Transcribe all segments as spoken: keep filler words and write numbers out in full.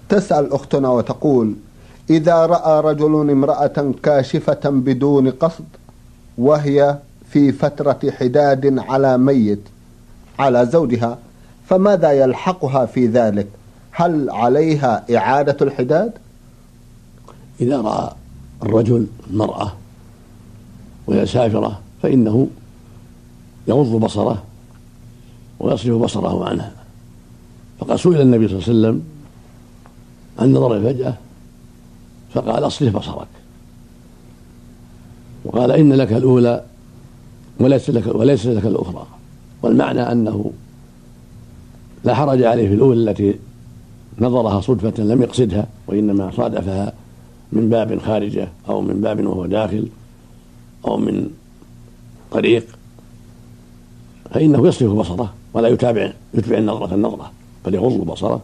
تسأل أختنا وتقول: إذا رأى رجل امرأة كاشفة بدون قصد وهي في فترة حداد على ميت على زوجها، فماذا يلحقها في ذلك؟ هل عليها إعادة الحداد؟ إذا رأى الرجل المرأة وهي سافرة فإنه يغض بصره ويصرف بصره عنها، فقد سئل النبي صلى الله عليه وسلم عن نظر الفجأة فقال: أصرف بصرك، وقال: إن لك الأولى وليس لك, وليس لك الأخرى. والمعنى أنه لا حرج عليه في الأولى التي نظرها صدفة لم يقصدها وإنما صادفها من باب خارجه أو من باب وهو داخل أو من طريق، فإنه يصرف بصره ولا يتابع يتبع النظرة النظرة بل يغض بصره.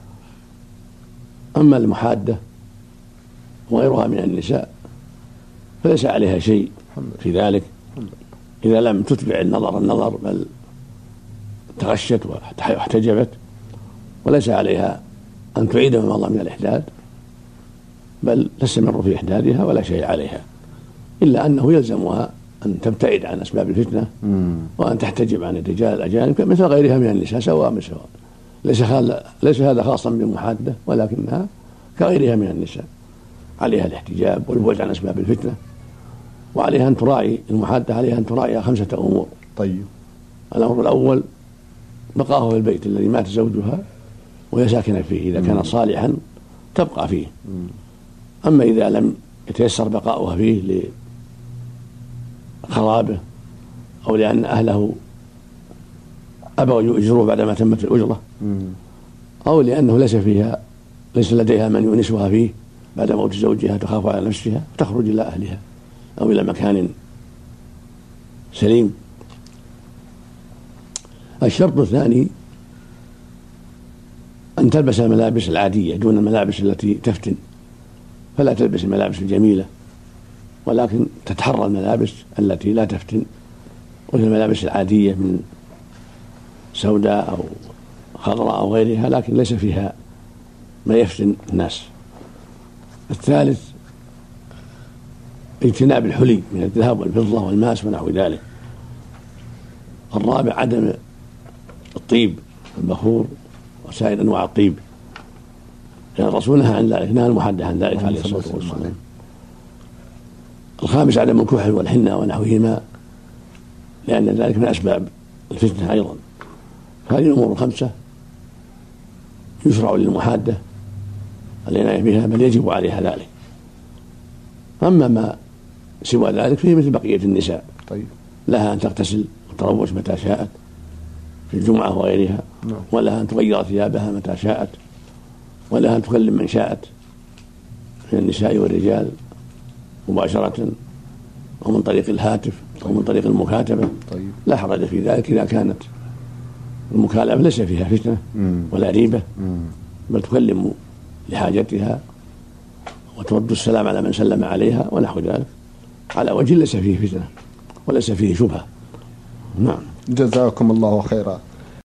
أما المحادة وغيرها من النساء فليس عليها شيء في ذلك إذا لم تتبع النظر النظر بل تغشت واحتجبت، وليس عليها أن تعيد ما مضى من الإحداد بل تستمر في إحدادها ولا شيء عليها، إلا أنه يلزمها أن تبتعد عن أسباب الفتنة وأن تحتجب عن الرجال الأجانب مثل غيرها من النساء سواء من سواء. ليس, ليس هذا خاصا بالمحادة ولكنها كغيرها من النساء عليها الاحتجاب والبعد عن أسباب الفتنة، وعليها أن تراعي المحادة عليها أن تراعي خمسة أمور. طيب. الأمر الأول بقاؤه في البيت الذي مات زوجها وهي ساكنة فيه، إذا كان صالحا تبقى فيه. أما إذا لم يتيسر بقاؤها فيه لخرابه أو لأن أهله أبوا يؤجروه بعدما تمت الأجرة أو لأنه ليس فيها ليس لديها من يؤنسها فيه بعد موت زوجها تخاف على نفسها تخرج إلى أهلها أو إلى مكان سليم. الشرط الثاني أن تلبس الملابس العادية دون الملابس التي تفتن، فلا تلبس الملابس الجميلة ولكن تتحرى الملابس التي لا تفتن مثل الملابس العادية من سوداء أو خضراء أو غيرها لكن ليس فيها ما يفتن الناس. الثالث اجتناب الحلي من الذهب والفضة والماس ونحو ذلك. الرابع عدم الطيب البخور وسائر أنواع الطيب، لأن الرسول نهى عن ذلك، نهى المحدث عن ذلك عليه الصلاة والسلام. الخامس عدم الكحل والحنة ونحوهما لأن ذلك من أسباب الفتنة أيضا. هذه الأمور الخمسة يشرع للمحادة العناية بها بل يجب عليها ذلك. أما ما سوى ذلك فيه مثل بقية النساء. طيب. لها أن تغتسل وتروش متى شاءت في الجمعة وغيرها، ولها أن تغير ثيابها متى شاءت، ولها أن تكلم من شاءت من النساء والرجال مباشرة أو من طريق الهاتف أو من طريق المكاتبة. طيب. لا حرج في ذلك إذا كانت المكالمة ليس فيها فتنة ولا ريبة بل تكلم لحاجتها وترد السلام على من سلم عليها ونحو ذلك على وجه ليس فيه فتنة وليس فيه شبهة. نعم. جزاكم الله خيرا.